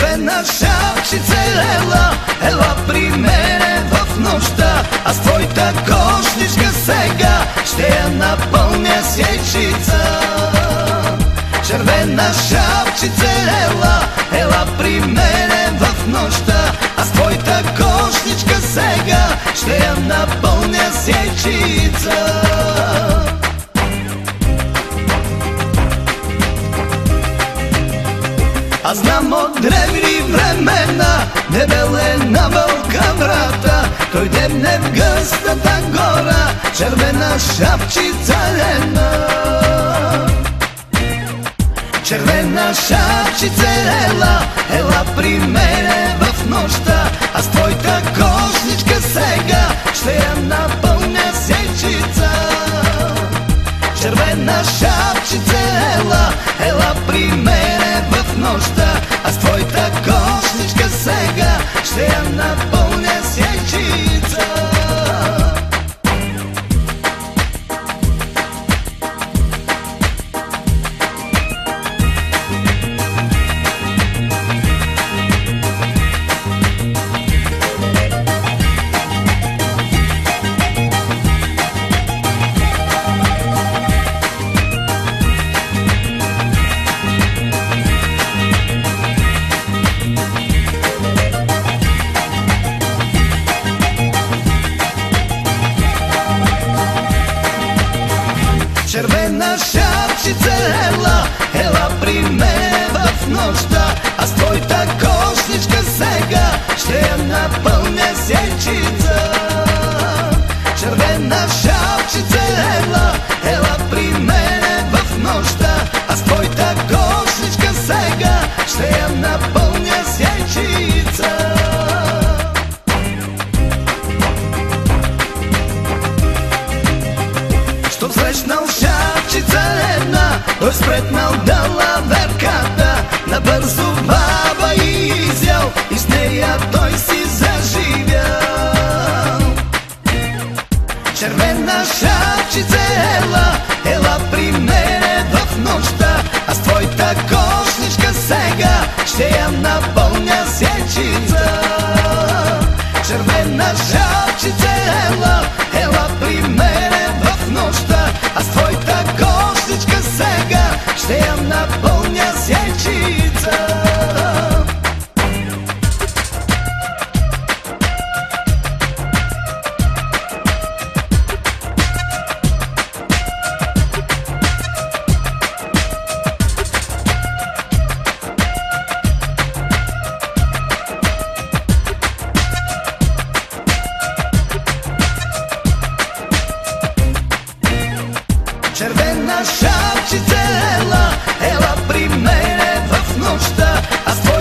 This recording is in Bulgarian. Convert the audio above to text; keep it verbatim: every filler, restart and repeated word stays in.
Червена шапчице, ела, ела при мене в нощта. Аз твоята кошничка сега ще я напълня с яйчица. Червена шапчице, ела, ела при мене в нощта. Аз твоята кошничка сега ще я напълня с яйчица. Аз знам от древни времена, дебел е на вълка врата. Той дебне в гъстата гора, червена шапчица лена. Червена шапчица, ела, ела при мене в нощта. Аз твоята кошничка сега ще я напълня с яйчица. Червена шапчица, ела, ела при мене в нощта. Аз твоята кошничка сега ще я напълня с яйчица. Червена шапчица, ела, ела при мене в нощта. Аз твоята кошничка сега ще я напълня с яйчица. Червена шапчица, ела, ела при мене в нощта. Аз твоята кошничка сега ще я напълня с яйчица. Що срещнал шапчица една, той спретнал дала верката. Набързо баба и изял, и с нея той си заживял. Червена шапчица, ела, ела при мене в нощта. Аз твоята кошничка сега ще я напълня с яйчица. Червена шапчица, ела, ела при мене в нощта. Аз твоята кошничка сега ще я напълня с яйчица. Червена шапчица, ела, ела при мене в нощта. Аз